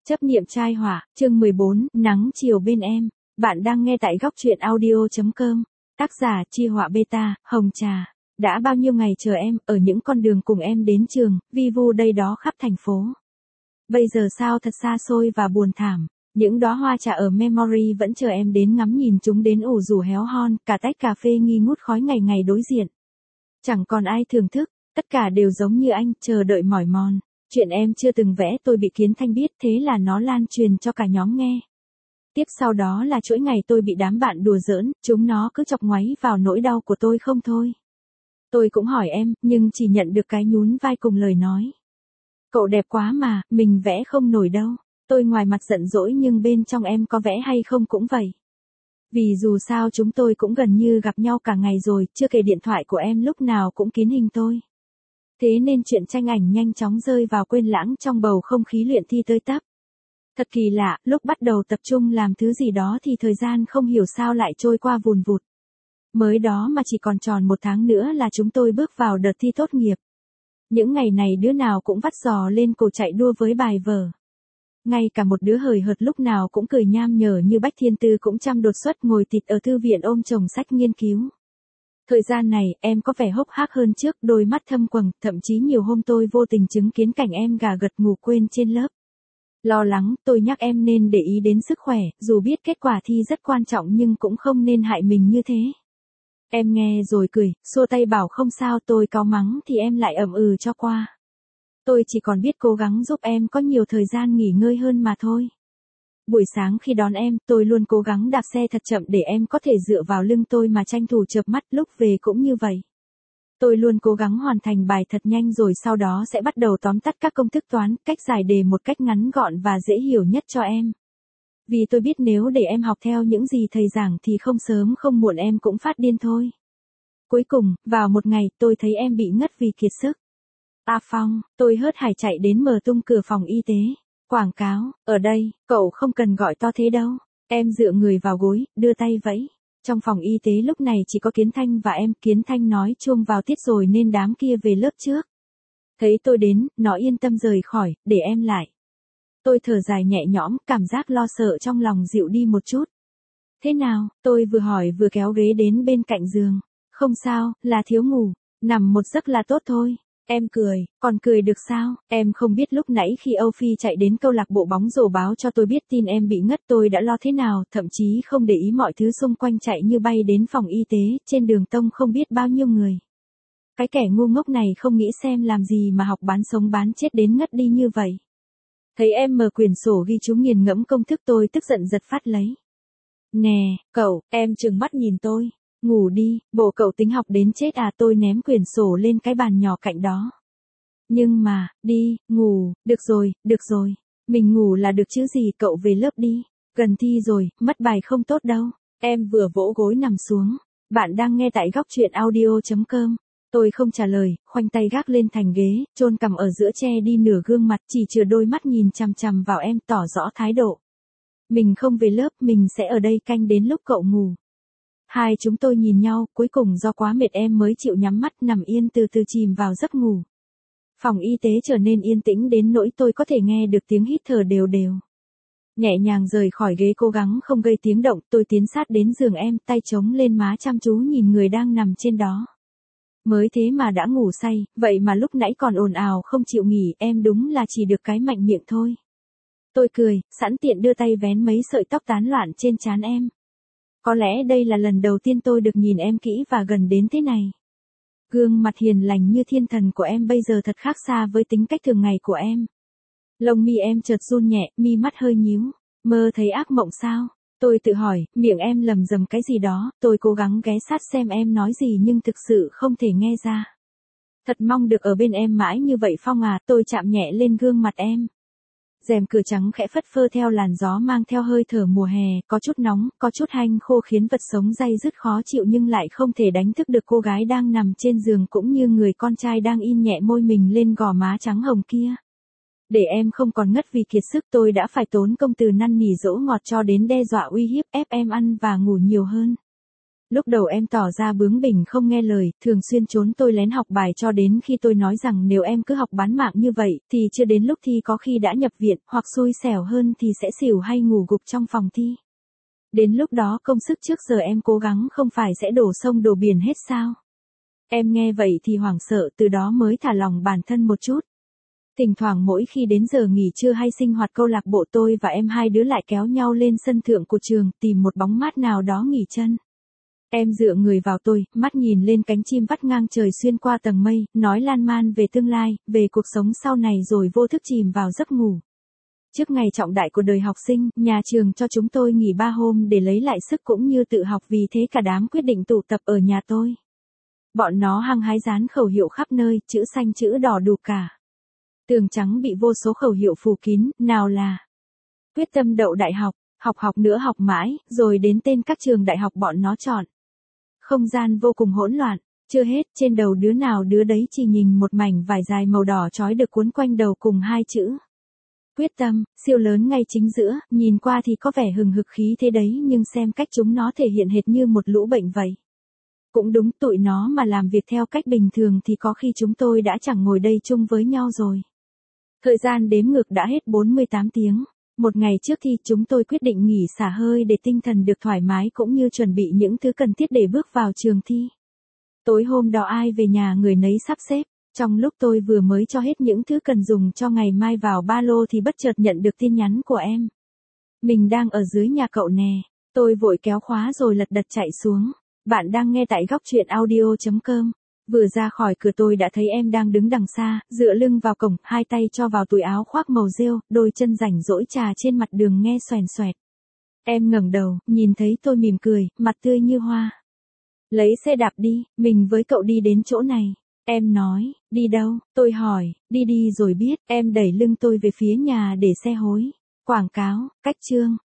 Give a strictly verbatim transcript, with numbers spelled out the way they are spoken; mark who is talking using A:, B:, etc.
A: Chấp niệm trai hỏa, chương mười bốn, nắng chiều bên em. Bạn đang nghe tại góc truyện audio chấm com. Tác giả Chi Họa Beta, Hồng Trà. Đã bao nhiêu ngày chờ em, ở những con đường cùng em đến trường, vi vu đây đó khắp thành phố. Bây giờ sao thật xa xôi và buồn thảm. Những đóa hoa trà ở Memory vẫn chờ em đến ngắm nhìn chúng đến ủ rủ héo hon, cả tách cà phê nghi ngút khói ngày ngày đối diện. Chẳng còn ai thưởng thức, tất cả đều giống như anh, chờ đợi mỏi mòn. Chuyện em chưa từng vẽ tôi bị Kiến Thanh biết, thế là nó lan truyền cho cả nhóm nghe. Tiếp sau đó là chuỗi ngày tôi bị đám bạn đùa giỡn, chúng nó cứ chọc ngoáy vào nỗi đau của tôi không thôi. Tôi cũng hỏi em, nhưng chỉ nhận được cái nhún vai cùng lời nói. Cậu đẹp quá mà, mình vẽ không nổi đâu. Tôi ngoài mặt giận dỗi nhưng bên trong em có vẽ hay không cũng vậy. Vì dù sao chúng tôi cũng gần như gặp nhau cả ngày rồi, chưa kể điện thoại của em lúc nào cũng kín hình tôi. Thế nên chuyện tranh ảnh nhanh chóng rơi vào quên lãng trong bầu không khí luyện thi tơi tắp. Thật kỳ lạ, lúc bắt đầu tập trung làm thứ gì đó thì thời gian không hiểu sao lại trôi qua vùn vụt. Mới đó mà chỉ còn tròn một tháng nữa là chúng tôi bước vào đợt thi tốt nghiệp. Những ngày này đứa nào cũng vắt giò lên cổ chạy đua với bài vở. Ngay cả một đứa hời hợt lúc nào cũng cười nham nhở như Bách Thiên Tư cũng chăm đột xuất ngồi tịt ở thư viện ôm chồng sách nghiên cứu. Thời gian này, em có vẻ hốc hác hơn trước, đôi mắt thâm quầng, thậm chí nhiều hôm tôi vô tình chứng kiến cảnh em gà gật ngủ quên trên lớp. Lo lắng, tôi nhắc em nên để ý đến sức khỏe, dù biết kết quả thi rất quan trọng nhưng cũng không nên hại mình như thế. Em nghe rồi cười, xua tay bảo không sao, tôi cáu mắng thì em lại ậm ừ cho qua. Tôi chỉ còn biết cố gắng giúp em có nhiều thời gian nghỉ ngơi hơn mà thôi. Buổi sáng khi đón em, tôi luôn cố gắng đạp xe thật chậm để em có thể dựa vào lưng tôi mà tranh thủ chợp mắt, lúc về cũng như vậy. Tôi luôn cố gắng hoàn thành bài thật nhanh rồi sau đó sẽ bắt đầu tóm tắt các công thức toán, cách giải đề một cách ngắn gọn và dễ hiểu nhất cho em. Vì tôi biết nếu để em học theo những gì thầy giảng thì không sớm không muộn em cũng phát điên thôi. Cuối cùng, vào một ngày, tôi thấy em bị ngất vì kiệt sức. A Phong, tôi hớt hải chạy đến mở tung cửa phòng y tế. Quảng cáo, ở đây, cậu không cần gọi to thế đâu. Em dựa người vào gối, đưa tay vẫy. Trong phòng y tế lúc này chỉ có Kiến Thanh và em. Kiến Thanh nói chuông vào tiết rồi nên đám kia về lớp trước. Thấy tôi đến, nó yên tâm rời khỏi, để em lại. Tôi thở dài nhẹ nhõm, cảm giác lo sợ trong lòng dịu đi một chút. Thế nào, tôi vừa hỏi vừa kéo ghế đến bên cạnh giường. Không sao, là thiếu ngủ, nằm một giấc là tốt thôi. Em cười, còn cười được sao, em không biết lúc nãy khi Âu Phi chạy đến câu lạc bộ bóng rổ báo cho tôi biết tin em bị ngất tôi đã lo thế nào, thậm chí không để ý mọi thứ xung quanh chạy như bay đến phòng y tế, trên đường tông không biết bao nhiêu người. Cái kẻ ngu ngốc này không nghĩ xem làm gì mà học bán sống bán chết đến ngất đi như vậy. Thấy em mở quyển sổ ghi chú nghiền ngẫm công thức tôi tức giận giật phát lấy. Nè, cậu, em trừng mắt nhìn tôi. Ngủ đi, bộ cậu tính học đến chết à, tôi ném quyển sổ lên cái bàn nhỏ cạnh đó. Nhưng mà, đi, ngủ, được rồi, được rồi. Mình ngủ là được chứ gì, cậu về lớp đi. Gần thi rồi, mất bài không tốt đâu. Em vừa vỗ gối nằm xuống. Bạn đang nghe tại góc truyện audio chấm com. Tôi không trả lời, khoanh tay gác lên thành ghế, chôn cằm ở giữa che đi nửa gương mặt, chỉ chừa đôi mắt nhìn chằm chằm vào em tỏ rõ thái độ. Mình không về lớp, mình sẽ ở đây canh đến lúc cậu ngủ. Hai chúng tôi nhìn nhau, cuối cùng do quá mệt em mới chịu nhắm mắt nằm yên từ từ chìm vào giấc ngủ. Phòng y tế trở nên yên tĩnh đến nỗi tôi có thể nghe được tiếng hít thở đều đều. Nhẹ nhàng rời khỏi ghế cố gắng không gây tiếng động, tôi tiến sát đến giường em, tay chống lên má chăm chú nhìn người đang nằm trên đó. Mới thế mà đã ngủ say, vậy mà lúc nãy còn ồn ào không chịu nghỉ, em đúng là chỉ được cái mạnh miệng thôi. Tôi cười, sẵn tiện đưa tay vén mấy sợi tóc tán loạn trên trán em. Có lẽ đây là lần đầu tiên tôi được nhìn em kỹ và gần đến thế này. Gương mặt hiền lành như thiên thần của em bây giờ thật khác xa với tính cách thường ngày của em. Lông mi em chợt run nhẹ, mi mắt hơi nhíu. Mơ thấy ác mộng sao? Tôi tự hỏi, miệng em lầm rầm cái gì đó, tôi cố gắng ghé sát xem em nói gì nhưng thực sự không thể nghe ra. Thật mong được ở bên em mãi như vậy Phong à, tôi chạm nhẹ lên gương mặt em. Rèm cửa trắng khẽ phất phơ theo làn gió mang theo hơi thở mùa hè, có chút nóng, có chút hanh khô khiến vật sống day dứt khó chịu nhưng lại không thể đánh thức được cô gái đang nằm trên giường cũng như người con trai đang in nhẹ môi mình lên gò má trắng hồng kia. Để em không còn ngất vì kiệt sức tôi đã phải tốn công từ năn nỉ dỗ ngọt cho đến đe dọa uy hiếp ép em ăn và ngủ nhiều hơn. Lúc đầu em tỏ ra bướng bỉnh không nghe lời, thường xuyên trốn tôi lén học bài cho đến khi tôi nói rằng nếu em cứ học bán mạng như vậy, thì chưa đến lúc thi có khi đã nhập viện, hoặc xui xẻo hơn thì sẽ xỉu hay ngủ gục trong phòng thi. Đến lúc đó công sức trước giờ em cố gắng không phải sẽ đổ sông đổ biển hết sao? Em nghe vậy thì hoảng sợ, từ đó mới thả lòng bản thân một chút. Thỉnh thoảng mỗi khi đến giờ nghỉ trưa hay sinh hoạt câu lạc bộ, tôi và em hai đứa lại kéo nhau lên sân thượng của trường, tìm một bóng mát nào đó nghỉ chân. Em dựa người vào tôi, mắt nhìn lên cánh chim vắt ngang trời xuyên qua tầng mây, nói lan man về tương lai, về cuộc sống sau này, rồi vô thức chìm vào giấc ngủ. Trước ngày trọng đại của đời học sinh, nhà trường cho chúng tôi nghỉ ba hôm để lấy lại sức cũng như tự học, vì thế cả đám quyết định tụ tập ở nhà tôi. Bọn nó hăng hái dán khẩu hiệu khắp nơi, chữ xanh chữ đỏ đủ cả. Tường trắng bị vô số khẩu hiệu phủ kín, nào là quyết tâm đậu đại học, học học nữa học mãi, rồi đến tên các trường đại học bọn nó chọn. Không gian vô cùng hỗn loạn, chưa hết, trên đầu đứa nào đứa đấy chỉ nhìn một mảnh vải dài màu đỏ trói được cuốn quanh đầu cùng hai chữ quyết tâm, siêu lớn ngay chính giữa, nhìn qua thì có vẻ hừng hực khí thế đấy, nhưng xem cách chúng nó thể hiện hệt như một lũ bệnh vậy. Cũng đúng, tụi nó mà làm việc theo cách bình thường thì có khi chúng tôi đã chẳng ngồi đây chung với nhau rồi. Thời gian đếm ngược đã hết bốn mươi tám tiếng. Một ngày trước thi, chúng tôi quyết định nghỉ xả hơi để tinh thần được thoải mái cũng như chuẩn bị những thứ cần thiết để bước vào trường thi. Tối hôm đó ai về nhà người nấy sắp xếp. Trong lúc tôi vừa mới cho hết những thứ cần dùng cho ngày mai vào ba lô thì bất chợt nhận được tin nhắn của em. Mình đang ở dưới nhà cậu nè. Tôi vội kéo khóa rồi lật đật chạy xuống. Bạn đang nghe tại góc truyện audio chấm com. Vừa ra khỏi cửa tôi đã thấy em đang đứng đằng xa, dựa lưng vào cổng, hai tay cho vào túi áo khoác màu rêu, đôi chân rảnh rỗi trà trên mặt đường nghe xoèn xoẹt. Em ngẩng đầu, nhìn thấy tôi mỉm cười, mặt tươi như hoa. Lấy xe đạp đi, mình với cậu đi đến chỗ này. Em nói, đi đâu? Tôi hỏi, đi đi rồi biết. Em đẩy lưng tôi về phía nhà để xe hối. Quảng cáo, cách chương.